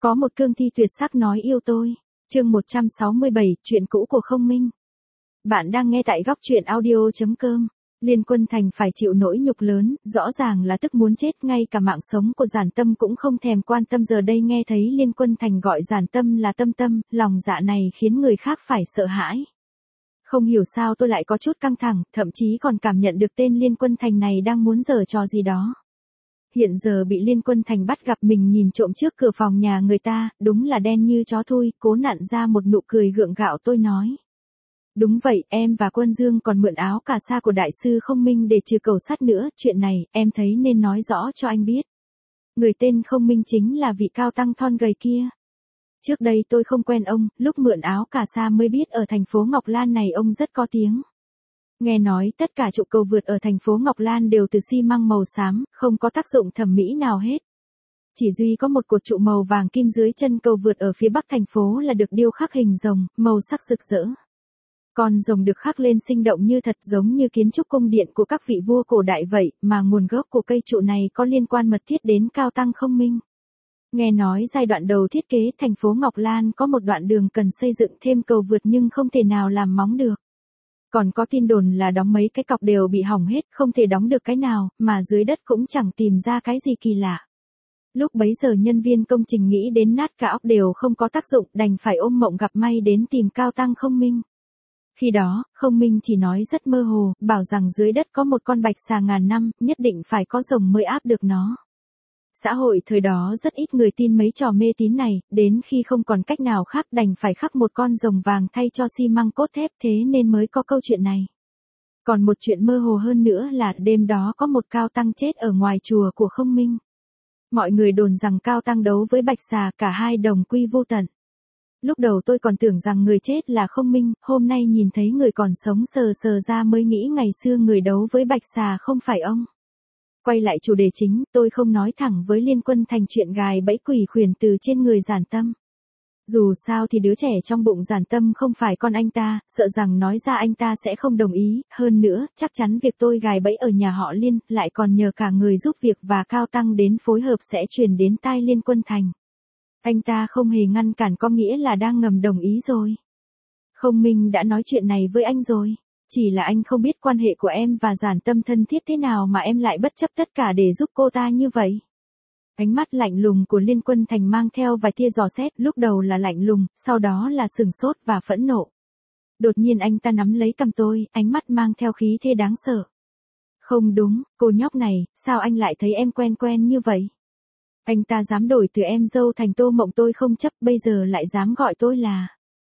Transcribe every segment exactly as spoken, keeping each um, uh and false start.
Có một cương thi tuyệt sắc nói yêu tôi. Chương một trăm sáu mươi bảy, chuyện cũ của Không Minh. Bạn đang nghe tại góc truyện audio chấm com. Liên Quân Thành phải chịu nỗi nhục lớn, rõ ràng là tức muốn chết, ngay cả mạng sống của Giản Tâm cũng không thèm quan tâm, giờ đây nghe thấy Liên Quân Thành gọi Giản Tâm là Tâm Tâm, lòng dạ này khiến người khác phải sợ hãi. Không hiểu sao tôi lại có chút căng thẳng, thậm chí còn cảm nhận được tên Liên Quân Thành này đang muốn giở trò gì đó. Hiện giờ bị Liên Quân Thành bắt gặp mình nhìn trộm trước cửa phòng nhà người ta, đúng là đen như chó thui, cố nặn ra một nụ cười gượng gạo. Tôi nói. Đúng vậy, em và Quân Dương còn mượn áo cà sa của đại sư Không Minh để trừ cầu sắt nữa, chuyện này, em thấy nên nói rõ cho anh biết. Người tên Không Minh chính là vị cao tăng thon gầy kia. Trước đây tôi không quen ông, lúc mượn áo cà sa mới biết ở thành phố Ngọc Lan này ông rất có tiếng. Nghe nói tất cả trụ cầu vượt ở thành phố Ngọc Lan đều từ xi măng màu xám, không có tác dụng thẩm mỹ nào hết. Chỉ duy có một cột trụ màu vàng kim dưới chân cầu vượt ở phía bắc thành phố là được điêu khắc hình rồng, màu sắc rực rỡ. Con rồng được khắc lên sinh động như thật, giống như kiến trúc cung điện của các vị vua cổ đại vậy, mà nguồn gốc của cây trụ này có liên quan mật thiết đến cao tăng Không Minh. Nghe nói giai đoạn đầu thiết kế thành phố Ngọc Lan có một đoạn đường cần xây dựng thêm cầu vượt nhưng không thể nào làm móng được. Còn có tin đồn là đóng mấy cái cọc đều bị hỏng hết, không thể đóng được cái nào, mà dưới đất cũng chẳng tìm ra cái gì kỳ lạ. Lúc bấy giờ nhân viên công trình nghĩ đến nát cả óc đều không có tác dụng, đành phải ôm mộng gặp may đến tìm cao tăng Không Minh. Khi đó, Không Minh chỉ nói rất mơ hồ, bảo rằng dưới đất có một con bạch xà ngàn năm, nhất định phải có rồng mới áp được nó. Xã hội thời đó rất ít người tin mấy trò mê tín này, đến khi không còn cách nào khác đành phải khắc một con rồng vàng thay cho xi măng cốt thép, thế nên mới có câu chuyện này. Còn một chuyện mơ hồ hơn nữa là đêm đó có một cao tăng chết ở ngoài chùa của Không Minh. Mọi người đồn rằng cao tăng đấu với bạch xà, cả hai đồng quy vô tận. Lúc đầu tôi còn tưởng rằng người chết là Không Minh, hôm nay nhìn thấy người còn sống sờ sờ ra mới nghĩ ngày xưa người đấu với bạch xà không phải ông. Quay lại chủ đề chính, tôi không nói thẳng với Liên Quân Thành chuyện gài bẫy quỷ khuyển từ trên người Giản Tâm. Dù sao thì đứa trẻ trong bụng Giản Tâm không phải con anh ta, sợ rằng nói ra anh ta sẽ không đồng ý, hơn nữa, chắc chắn việc tôi gài bẫy ở nhà họ Liên, lại còn nhờ cả người giúp việc và cao tăng đến phối hợp sẽ truyền đến tai Liên Quân Thành. Anh ta không hề ngăn cản có nghĩa là đang ngầm đồng ý rồi. Không Minh đã nói chuyện này với anh rồi. Chỉ là anh không biết quan hệ của em và Giản Tâm thân thiết thế nào mà em lại bất chấp tất cả để giúp cô ta như vậy. Ánh mắt lạnh lùng của Liên Quân Thành mang theo vài tia dò xét, lúc đầu là lạnh lùng, sau đó là sừng sốt và phẫn nộ. Đột nhiên anh ta nắm lấy cằm tôi, ánh mắt mang theo khí thế đáng sợ. Không đúng, cô nhóc này, sao anh lại thấy em quen quen như vậy? Anh ta dám đổi từ em dâu thành Tô Mộng, tôi không chấp, bây giờ lại dám gọi tôi là...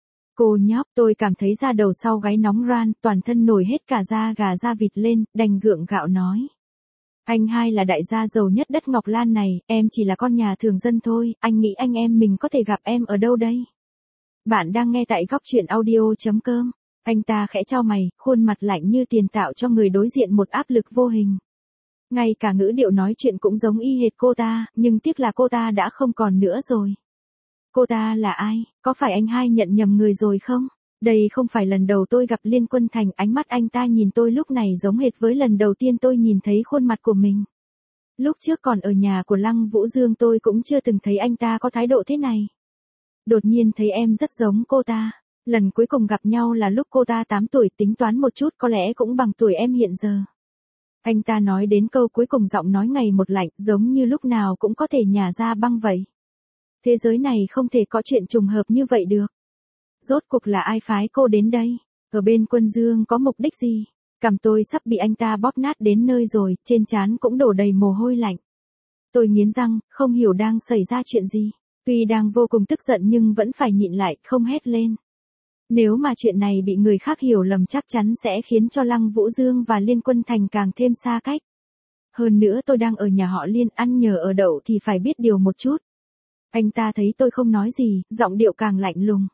Cô nhóc, tôi cảm thấy da đầu sau gáy nóng ran, toàn thân nổi hết cả da gà da vịt lên, đành gượng gạo nói. Anh hai là đại gia giàu nhất đất Ngọc Lan này, em chỉ là con nhà thường dân thôi, anh nghĩ anh em mình có thể gặp em ở đâu đây? Bạn đang nghe tại góc truyện audio chấm com. Anh ta khẽ chau mày, khuôn mặt lạnh như tiền, tạo cho người đối diện một áp lực vô hình. Ngay cả ngữ điệu nói chuyện cũng giống y hệt cô ta, nhưng tiếc là cô ta đã không còn nữa rồi. Cô ta là ai? Có phải anh hai nhận nhầm người rồi không? Đây không phải lần đầu tôi gặp Liên Quân Thành, ánh mắt anh ta nhìn tôi lúc này giống hệt với lần đầu tiên tôi nhìn thấy khuôn mặt của mình. Lúc trước còn ở nhà của Lăng Vũ Dương tôi cũng chưa từng thấy anh ta có thái độ thế này. Đột nhiên thấy em rất giống cô ta. Lần cuối cùng gặp nhau là lúc cô ta tám tuổi, tính toán một chút có lẽ cũng bằng tuổi em hiện giờ. Anh ta nói đến câu cuối cùng giọng nói ngày một lạnh, giống như lúc nào cũng có thể nhả ra băng vậy. Thế giới này không thể có chuyện trùng hợp như vậy được. Rốt cuộc là ai phái cô đến đây? Ở bên Quân Dương có mục đích gì? Cằm tôi sắp bị anh ta bóp nát đến nơi rồi, trên trán cũng đổ đầy mồ hôi lạnh. Tôi nghiến răng, không hiểu đang xảy ra chuyện gì. Tuy đang vô cùng tức giận nhưng vẫn phải nhịn lại, không hét lên. Nếu mà chuyện này bị người khác hiểu lầm chắc chắn sẽ khiến cho Lăng Vũ Dương và Liên Quân Thành càng thêm xa cách. Hơn nữa tôi đang ở nhà họ Liên, ăn nhờ ở đậu thì phải biết điều một chút. Anh ta thấy tôi không nói gì, giọng điệu càng lạnh lùng.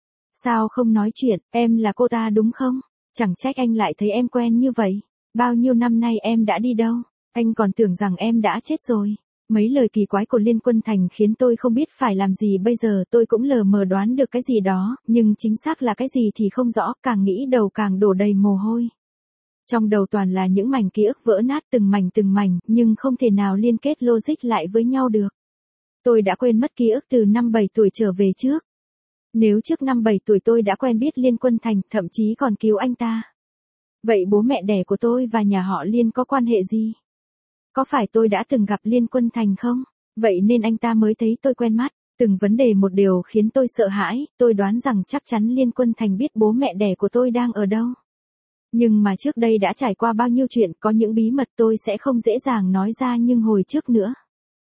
Sao không nói chuyện, em là cô ta đúng không? Chẳng trách anh lại thấy em quen như vậy. Bao nhiêu năm nay em đã đi đâu? Anh còn tưởng rằng em đã chết rồi. Mấy lời kỳ quái của Liên Quân Thành khiến tôi không biết phải làm gì bây giờ, tôi cũng lờ mờ đoán được cái gì đó, nhưng chính xác là cái gì thì không rõ, càng nghĩ đầu càng đổ đầy mồ hôi. Trong đầu toàn là những mảnh ký ức vỡ nát từng mảnh từng mảnh, nhưng không thể nào liên kết logic lại với nhau được. Tôi đã quên mất ký ức từ năm bảy tuổi trở về trước. Nếu trước năm bảy tuổi tôi đã quen biết Liên Quân Thành, thậm chí còn cứu anh ta. Vậy bố mẹ đẻ của tôi và nhà họ Liên có quan hệ gì? Có phải tôi đã từng gặp Liên Quân Thành không? Vậy nên anh ta mới thấy tôi quen mắt. Từng vấn đề một điều khiến tôi sợ hãi, tôi đoán rằng chắc chắn Liên Quân Thành biết bố mẹ đẻ của tôi đang ở đâu. Nhưng mà trước đây đã trải qua bao nhiêu chuyện, có những bí mật tôi sẽ không dễ dàng nói ra nhưng hồi trước nữa.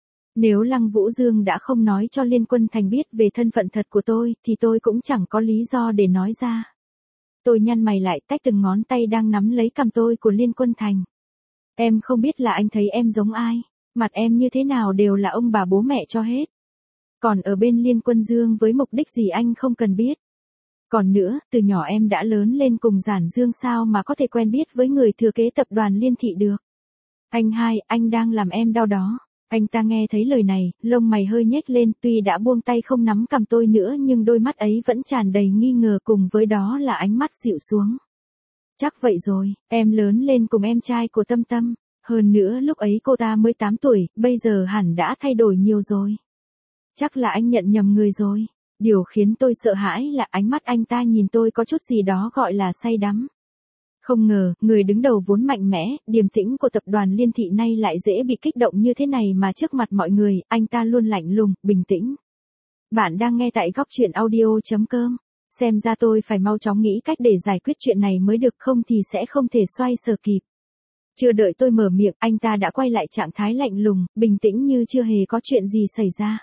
Nếu Lăng Vũ Dương đã không nói cho Liên Quân Thành biết về thân phận thật của tôi, thì tôi cũng chẳng có lý do để nói ra. Tôi nhăn mày lại, tách từng ngón tay đang nắm lấy cằm tôi của Liên Quân Thành. Em không biết là anh thấy em giống ai, mặt em như thế nào đều là ông bà bố mẹ cho hết. Còn ở bên Liên Quân Dương với mục đích gì anh không cần biết. Còn nữa, từ nhỏ em đã lớn lên cùng Giản Dương sao mà có thể quen biết với người thừa kế tập đoàn Liên Thị được. Anh hai, anh đang làm em đau đó. Anh ta nghe thấy lời này, lông mày hơi nhếch lên, tuy đã buông tay không nắm cầm tôi nữa nhưng đôi mắt ấy vẫn tràn đầy nghi ngờ, cùng với đó là ánh mắt dịu xuống. Chắc vậy rồi, em lớn lên cùng em trai của Tâm Tâm. Hơn nữa lúc ấy cô ta mới tám tuổi, bây giờ hẳn đã thay đổi nhiều rồi. Chắc là anh nhận nhầm người rồi. Điều khiến tôi sợ hãi là ánh mắt anh ta nhìn tôi có chút gì đó gọi là say đắm. Không ngờ, người đứng đầu vốn mạnh mẽ, điềm tĩnh của tập đoàn Liên Thị nay lại dễ bị kích động như thế này, mà trước mặt mọi người, anh ta luôn lạnh lùng, bình tĩnh. Bạn đang nghe tại góc truyện audio chấm com. Xem ra tôi phải mau chóng nghĩ cách để giải quyết chuyện này mới được, không thì sẽ không thể xoay sở kịp. Chưa đợi tôi mở miệng, anh ta đã quay lại trạng thái lạnh lùng, bình tĩnh như chưa hề có chuyện gì xảy ra.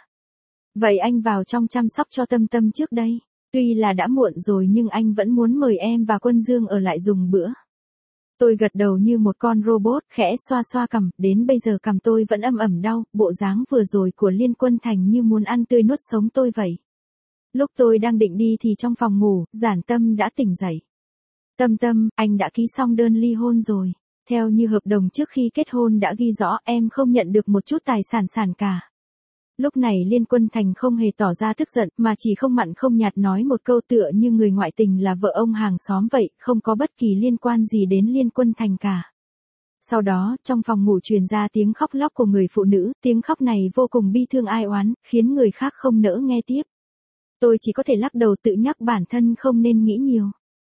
Vậy anh vào trong chăm sóc cho Tâm Tâm trước đây. Tuy là đã muộn rồi nhưng anh vẫn muốn mời em và Quân Dương ở lại dùng bữa. Tôi gật đầu như một con robot, khẽ xoa xoa cằm, đến bây giờ cằm tôi vẫn âm ẩm đau, bộ dáng vừa rồi của Liên Quân Thành như muốn ăn tươi nuốt sống tôi vậy. Lúc tôi đang định đi thì trong phòng ngủ, Giản Tâm đã tỉnh dậy. Tâm Tâm, anh đã ký xong đơn ly hôn rồi. Theo như hợp đồng trước khi kết hôn đã ghi rõ, em không nhận được một chút tài sản sản cả. Lúc này Liên Quân Thành không hề tỏ ra tức giận, mà chỉ không mặn không nhạt nói một câu tựa như người ngoại tình là vợ ông hàng xóm vậy, không có bất kỳ liên quan gì đến Liên Quân Thành cả. Sau đó, trong phòng ngủ truyền ra tiếng khóc lóc của người phụ nữ, tiếng khóc này vô cùng bi thương ai oán, khiến người khác không nỡ nghe tiếp. Tôi chỉ có thể lắc đầu tự nhắc bản thân không nên nghĩ nhiều.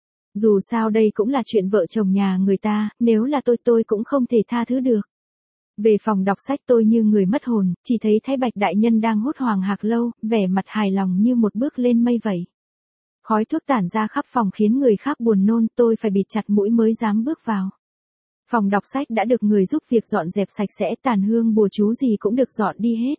Dù sao đây cũng là chuyện vợ chồng nhà người ta, nếu là tôi tôi cũng không thể tha thứ được. Về phòng đọc sách tôi như người mất hồn, chỉ thấy Thái Bạch đại nhân đang hút hoàng hạc lâu, vẻ mặt hài lòng như một bước lên mây vậy. Khói thuốc tản ra khắp phòng khiến người khác buồn nôn, tôi phải bịt chặt mũi mới dám bước vào. Phòng đọc sách đã được người giúp việc dọn dẹp sạch sẽ, tàn hương bùa chú gì cũng được dọn đi hết.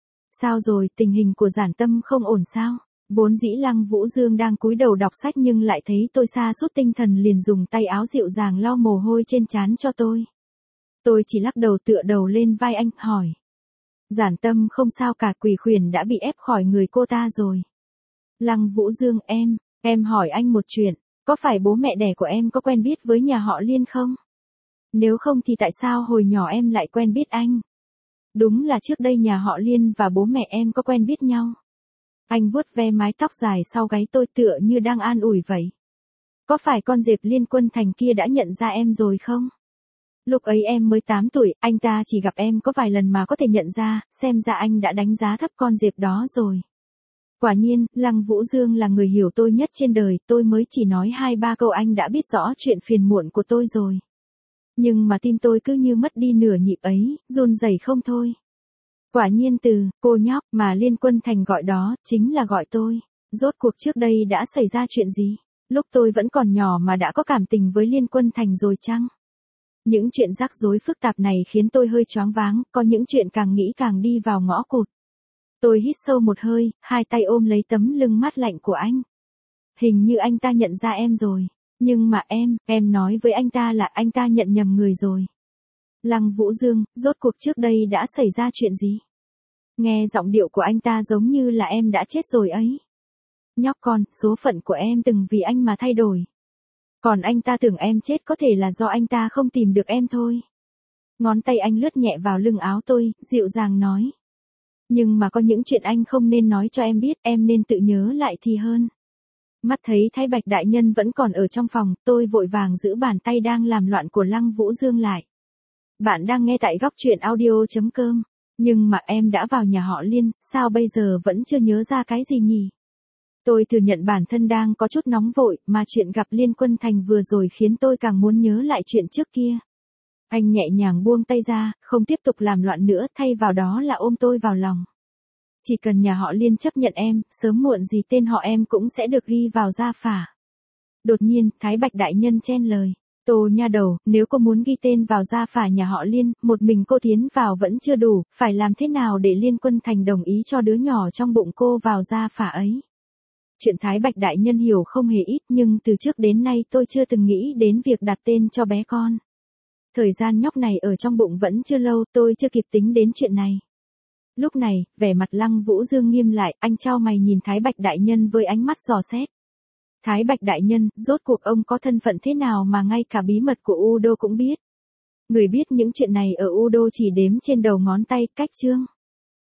Sao rồi, tình hình của Giản Tâm không ổn sao? Vốn dĩ Lăng Vũ Dương đang cúi đầu đọc sách nhưng lại thấy tôi sa sút tinh thần liền dùng tay áo dịu dàng lau mồ hôi trên trán cho tôi. Tôi chỉ lắc đầu tựa đầu lên vai anh, hỏi. Giản Tâm không sao cả, Quỷ Khuyển đã bị ép khỏi người cô ta rồi. Lăng Vũ Dương, em, em hỏi anh một chuyện, có phải bố mẹ đẻ của em có quen biết với nhà họ Liên không? Nếu không thì tại sao hồi nhỏ em lại quen biết anh? Đúng là trước đây nhà họ Liên và bố mẹ em có quen biết nhau. Anh vuốt ve mái tóc dài sau gáy tôi tựa như đang an ủi vậy. Có phải con dẹp Liên Quân Thành kia đã nhận ra em rồi không? Lúc ấy em mới tám tuổi, anh ta chỉ gặp em có vài lần mà có thể nhận ra, xem ra anh đã đánh giá thấp con dẹp đó rồi. Quả nhiên, Lăng Vũ Dương là người hiểu tôi nhất trên đời, tôi mới chỉ nói hai ba câu anh đã biết rõ chuyện phiền muộn của tôi rồi. Nhưng mà tin tôi cứ như mất đi nửa nhịp ấy, run rẩy không thôi. Quả nhiên từ, cô nhóc, mà Liên Quân Thành gọi đó, chính là gọi tôi. Rốt cuộc trước đây đã xảy ra chuyện gì? Lúc tôi vẫn còn nhỏ mà đã có cảm tình với Liên Quân Thành rồi chăng? Những chuyện rắc rối phức tạp này khiến tôi hơi choáng váng, có những chuyện càng nghĩ càng đi vào ngõ cụt. Tôi hít sâu một hơi, hai tay ôm lấy tấm lưng mát lạnh của anh. Hình như anh ta nhận ra em rồi. Nhưng mà em, em nói với anh ta là anh ta nhận nhầm người rồi. Lăng Vũ Dương, rốt cuộc trước đây đã xảy ra chuyện gì? Nghe giọng điệu của anh ta giống như là em đã chết rồi ấy. Nhóc con, số phận của em từng vì anh mà thay đổi. Còn anh ta tưởng em chết có thể là do anh ta không tìm được em thôi. Ngón tay anh lướt nhẹ vào lưng áo tôi, dịu dàng nói. Nhưng mà có những chuyện anh không nên nói cho em biết, em nên tự nhớ lại thì hơn. Mắt thấy Thái Bạch đại nhân vẫn còn ở trong phòng, tôi vội vàng giữ bàn tay đang làm loạn của Lăng Vũ Dương lại. Bạn đang nghe tại góc truyện audio chấm com. Nhưng mà em đã vào nhà họ Liên, sao bây giờ vẫn chưa nhớ ra cái gì nhỉ? Tôi thừa nhận bản thân đang có chút nóng vội, mà chuyện gặp Liên Quân Thành vừa rồi khiến tôi càng muốn nhớ lại chuyện trước kia. Anh nhẹ nhàng buông tay ra, không tiếp tục làm loạn nữa, thay vào đó là ôm tôi vào lòng. Chỉ cần nhà họ Liên chấp nhận em, sớm muộn gì tên họ em cũng sẽ được ghi vào gia phả. Đột nhiên, Thái Bạch đại nhân chen lời. Tô nha đầu, nếu cô muốn ghi tên vào gia phả nhà họ Liên, một mình cô tiến vào vẫn chưa đủ, phải làm thế nào để Liên Quân Thành đồng ý cho đứa nhỏ trong bụng cô vào gia phả ấy? Chuyện Thái Bạch đại nhân hiểu không hề ít, nhưng từ trước đến nay tôi chưa từng nghĩ đến việc đặt tên cho bé con. Thời gian nhóc này ở trong bụng vẫn chưa lâu, tôi chưa kịp tính đến chuyện này. Lúc này, vẻ mặt Lăng Vũ Dương nghiêm lại, anh chau mày nhìn Thái Bạch đại nhân với ánh mắt dò xét. Thái Bạch đại nhân, rốt cuộc ông có thân phận thế nào mà ngay cả bí mật của U Đô cũng biết? Người biết những chuyện này ở U Đô chỉ đếm trên đầu ngón tay, cách chương.